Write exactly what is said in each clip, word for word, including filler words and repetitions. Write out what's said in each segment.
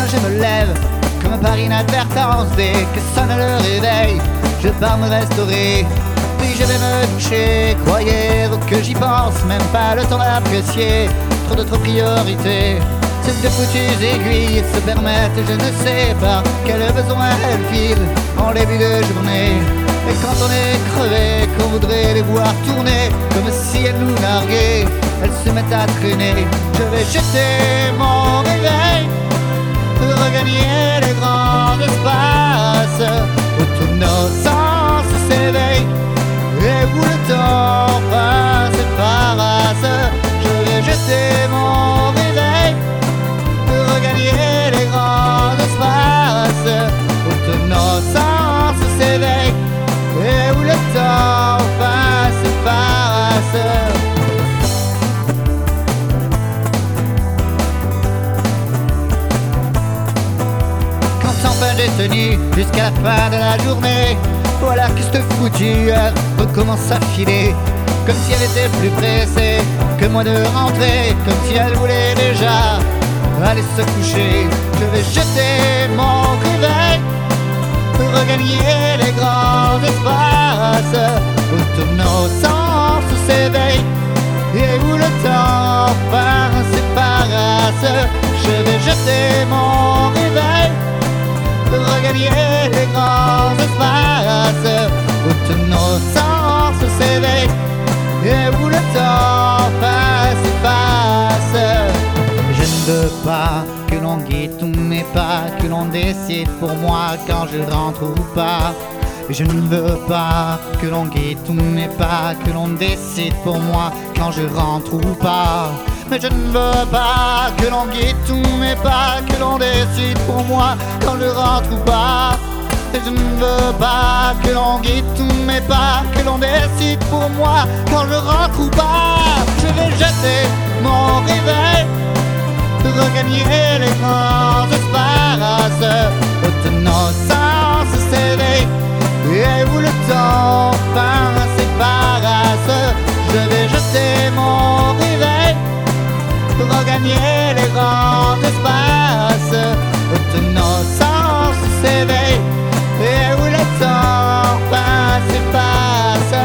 je me lève comme par inadvertance. Dès que sonne le réveil, je pars me restaurer, puis je vais me doucher. Croyez-vous que j'y pense, même pas le temps d'apprécier trop d'autres priorités. Ces deux foutues aiguilles se permettent, je ne sais pas quel besoin elles filent en début de journée. Et quand on est crevé, qu'on voudrait les voir tourner comme si elles nous narguaient, elles se mettent à traîner. Je vais jeter mon réveil, regagner les grands espaces où tous nos sens s'éveillent et où le temps passe par passe. Je vais jeter mon réveil, regagner les grands espaces où tous nos sens s'éveillent et où le temps passe et passe. Quand enfin j'ai tenu jusqu'à la fin de la journée, voilà que cette foutue heure recommence à filer, comme si elle était plus pressée que moi de rentrer, comme si elle voulait déjà aller se coucher. Je vais jeter mon réveil, regagner les grands espaces où tous nos sens s'éveillent et où le temps passe et passe. Je vais jeter mon réveil, regagner les grands espaces où tous nos sens s'éveillent et où le temps passe et passe. Je ne veux pas que l'on guide tous mes pas, que l'on décide pour moi quand je rentre ou pas. Je ne veux pas que l'on guide tous mes pas, que l'on décide pour moi quand je rentre ou pas. Mais je ne veux pas que l'on guide tous mes pas, que l'on décide pour moi quand je rentre ou pas. Et je ne veux pas que l'on guide tous mes pas, que l'on décide pour moi quand je rentre ou pas. Je vais jeter mon réveil, regagner les grands espaces où tous nos sens s'éveillent et où le temps passe et passe. Je vais jeter mon réveil, regagner les grands espaces où tous nos sens s'éveillent et où le temps passe et passe.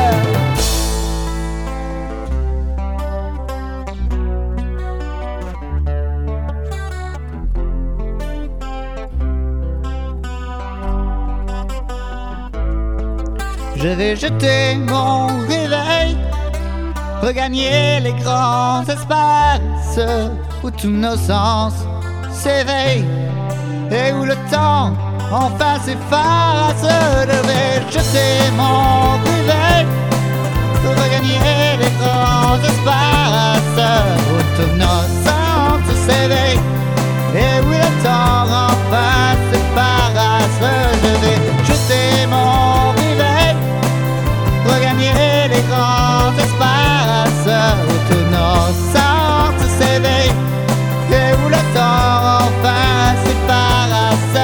Je vais jeter mon réveil, regagner les grands espaces où tous nos sens s'éveillent et où le temps enfin s'efface. Je vais jeter mon réveil, regagner les grands espaces où tous nos sens s'éveillent et où le temps enfin s'efface. Je vais jeter mon réveil, regagner les grands espaces où tous nos sens s'éveillent et où le temps enfin s'efface.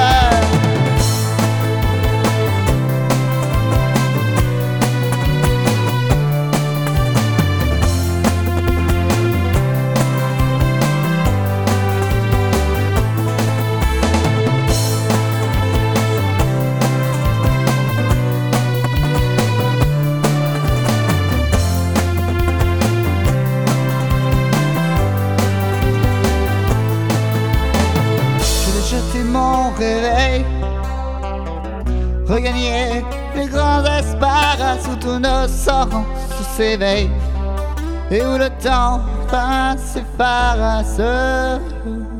Mon réveil, regagner les grands espaces où tous nos sens s'éveillent et où le temps passe et passe.